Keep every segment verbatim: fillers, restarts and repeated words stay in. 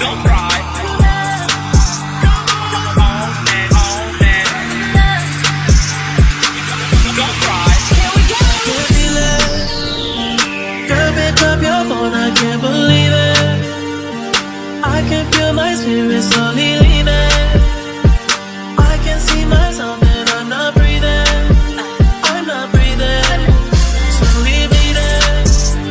Don't cry. Own it, own it. Don't cry. Here we go. Can't feel it. Girl, pick up your phone, I can't believe it. I can feel my spirit slowly leaving. I can see myself and I'm not breathing. I'm not breathing. Slowly bleeding.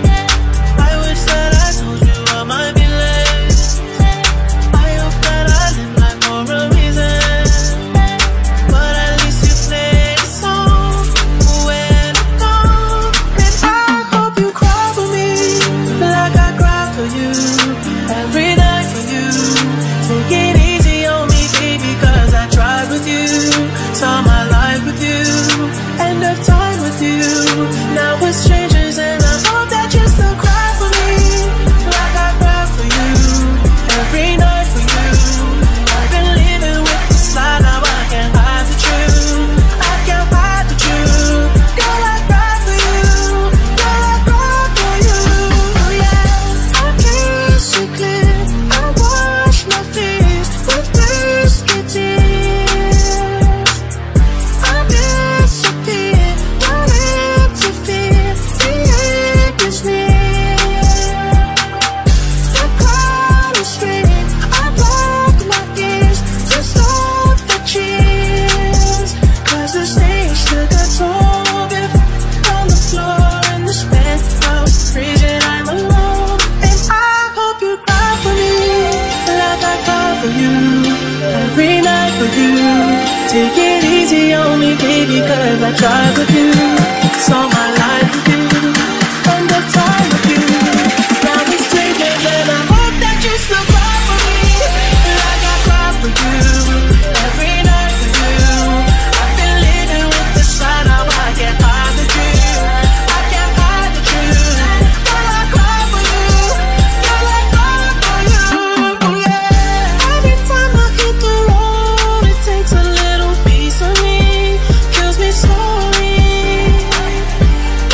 I wish that I told you I might be late. I hope that I live life for a reason. But at least you played a song when I'm gone. And I hope you cry for me like I cry for you. Every night for you. Take it easy on me, baby, cause I tried with you. Saw my life with you. End of time with you. Now we're strangers and I hope that you still cry for me like I cry for you. Every night for you. I've been living with this lie, now I can't hide the truth. I can't hide the truth. Girl, I cry for you. Girl, I cry for you. Oh yeah. I kiss you clear. I wash my face with thirsty tears. I disappear, wanted to feel the ache is near. The crowd is straight. I block my ears to stop the cheers. Cause the stage took a toll with on the floor in this penthouse. Freezing, I'm alone. And I hope you cry for me like I cry for you. Every night for you. Take it easy on me, baby, cause I tried with you. Saw my life with you. End of time with you. Now we're strangers and I hope that you still cry for me like I cry for you. Every night for you. I've been living with this lie, now I can't hide the truth. I can't hide the truth. Girl, I cry for you. Girl, I cry for you. Oh yeah. Every time I hit the road, it takes a little piece of me. Kills me slowly.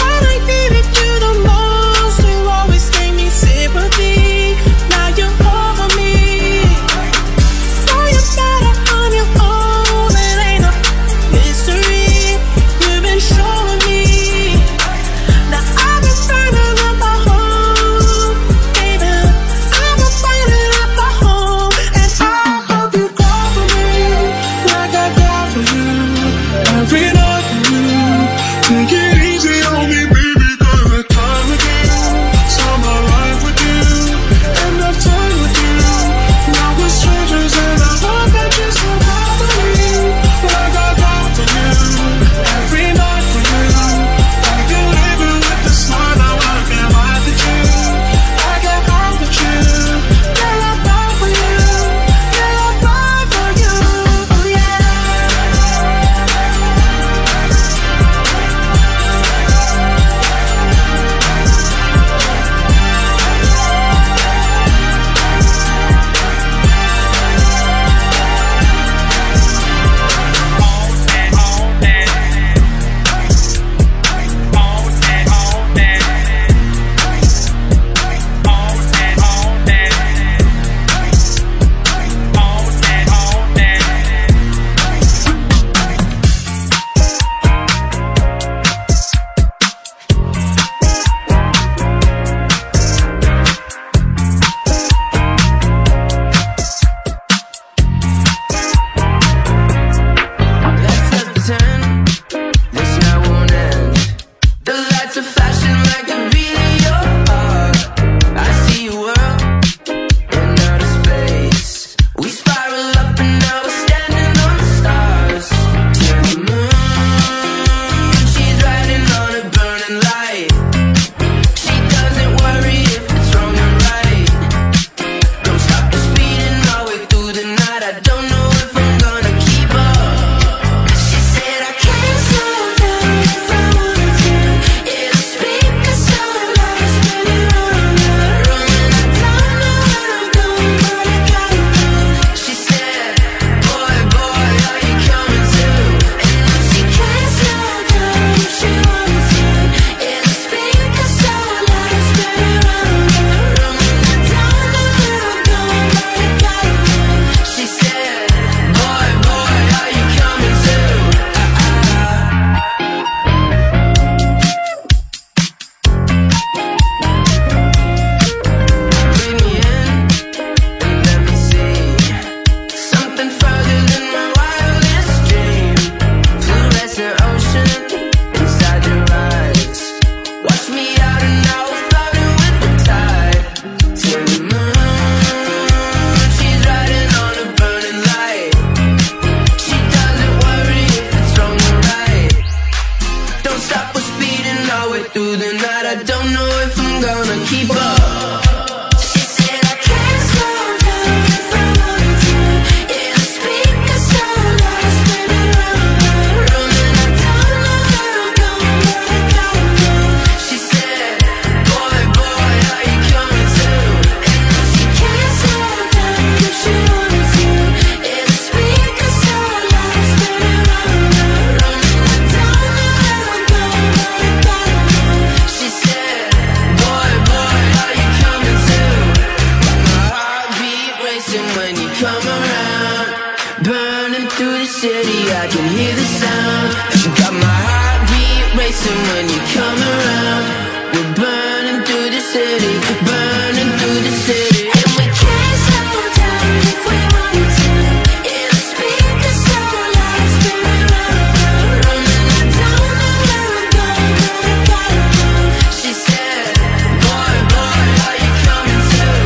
racing when you come around. Burning through the city, I can hear the sound. You got my heartbeat racing when you come around. We're burning through the city, burning through the city. And we can't slow down if we wanted to. Yeah, the speakers so loud, spinning round, round, and I don't know where I'm going, but I gotta go. She said, boy, boy, are you coming too?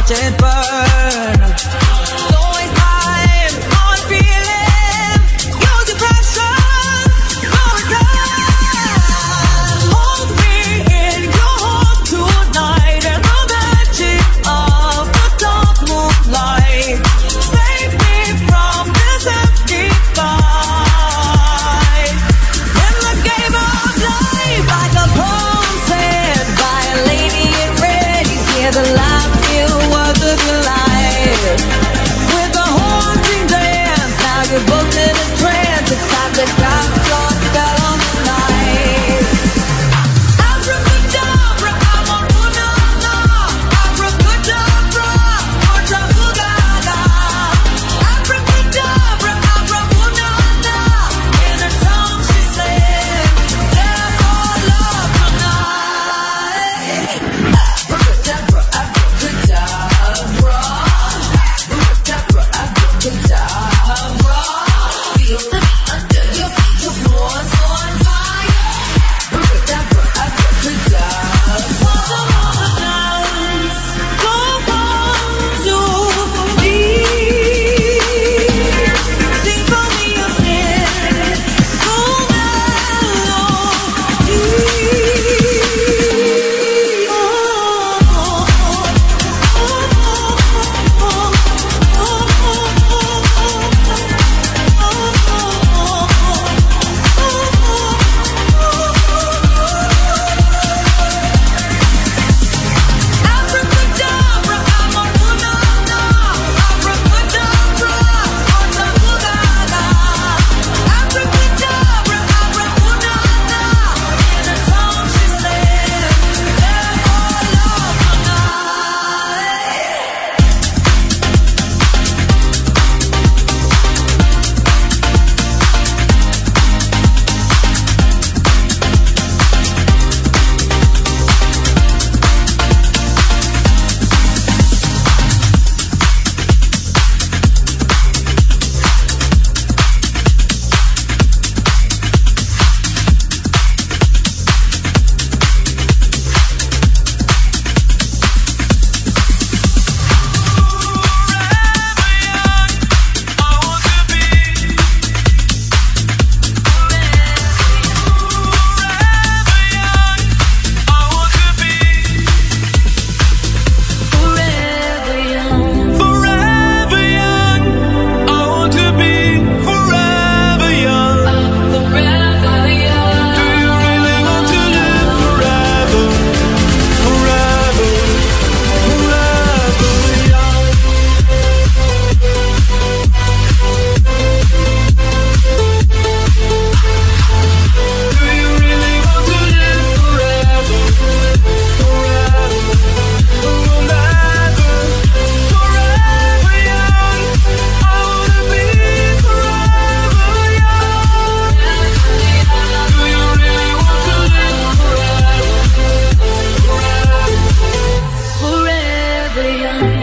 watch it burn. Don't waste time on feeling. Use your passion, no return. Hold me in your arms tonight, and the magic of the dark moonlight. Save me from this empty fight. In the game of life, like a poem said by a lady in red, you hear the last few words of your life. With a haunting dance, now you're both in a trance. It's time to cast your spell on the night. Abracadabra, I'm on Punana. Abracadabra, or Trabugaga. Abracadabra, Abrapunana. In her tongue she said, "There's all love tonight." Abracadabra, abracadabra. Abracadabra, abracadabra. Feel the beat under your feet, the floor's on fire. Abracadabra, abracadabra. Once upon a dance, don't come to me. Symphony of sin, so melody. Abracadabra, I'm on Punana. Abracadabra, or Trabugaga. Abracadabra, Abrapunana. In her tongue she said, "There's all love tonight." Forever young. Forever young, I want to be forever young. Forever young. Do you really want to live forever? Forever, forever young. Do you really want to live forever? Forever, forever, forever young. I wanna be forever young. Do you really want to live forever? Forever young.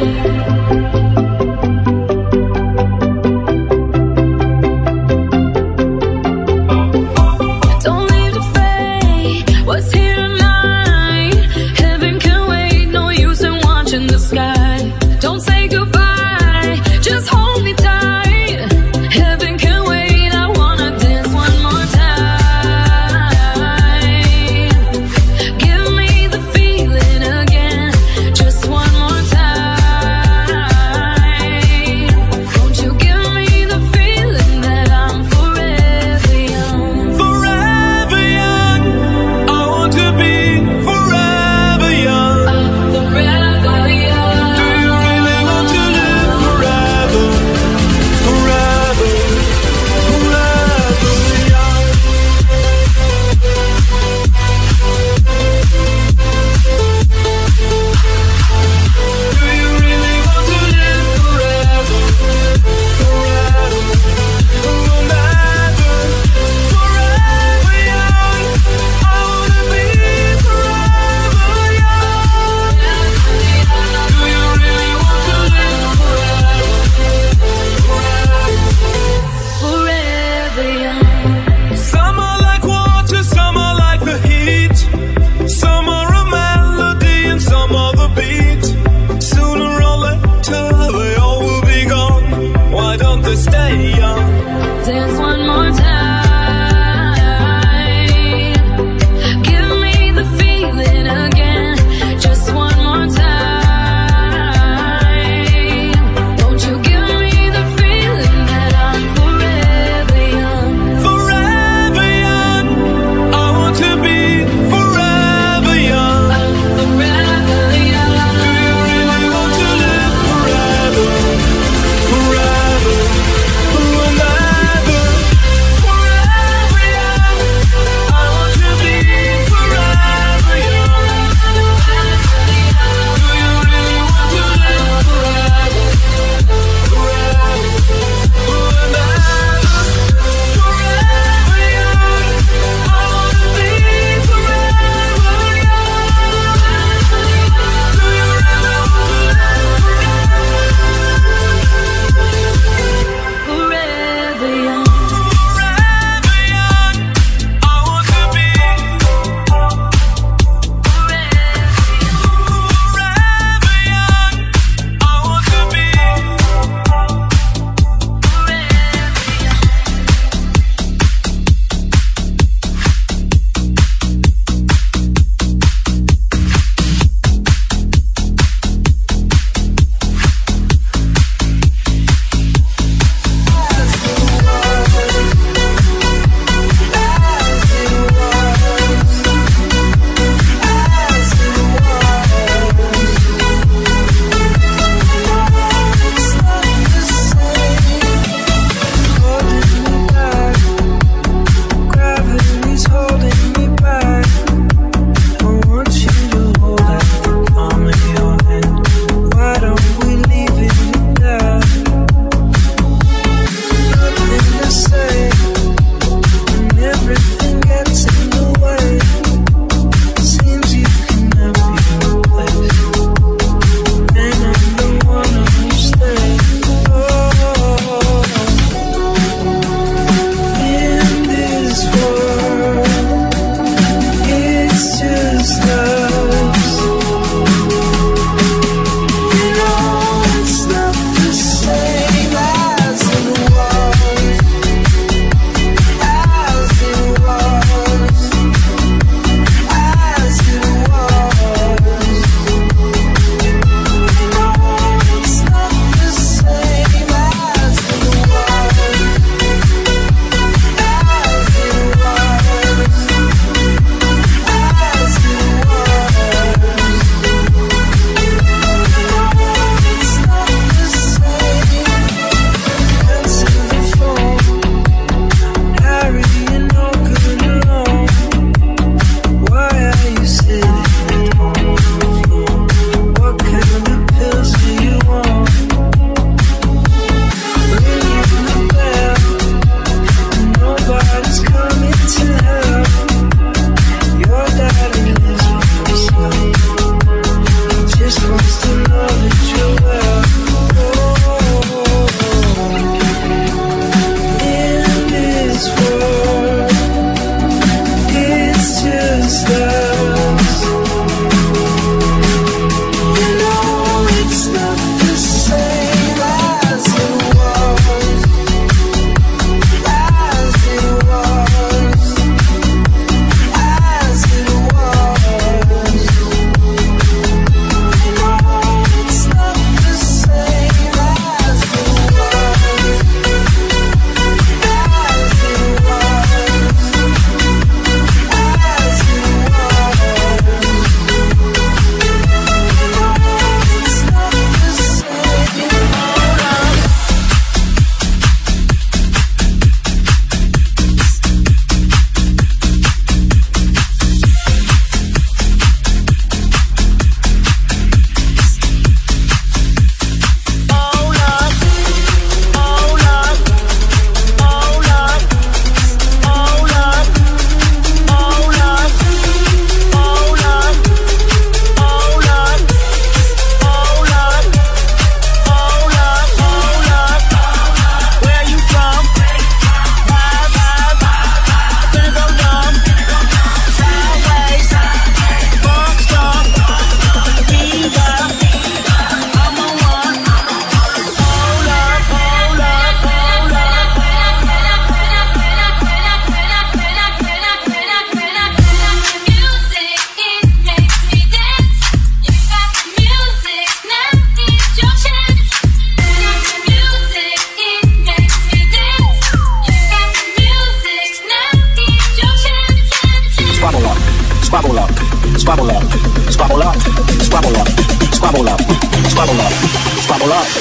Don't leave the fate. What's here tonight? Heaven can wait. No use in watching the sky. Don't say goodbye. Just hold me tight. Heaven can wait. I wanna dance one more time. Give me the feeling again. Just one more time. squabble up.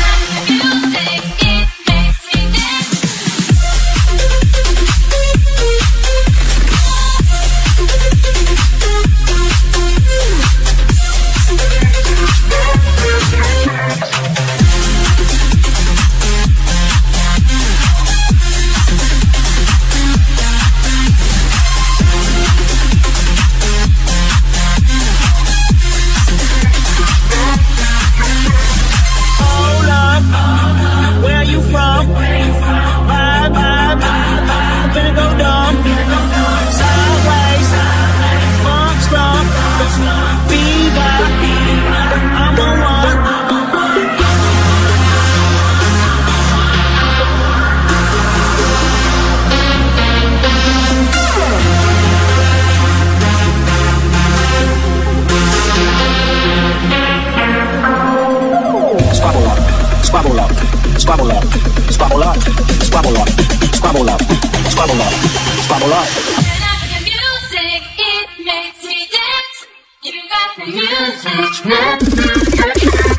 Squabble up, squabble up, squabble up, squabble up, squabble up, squabble up, squabble up. Turn up the music, it makes me dance. You got the music.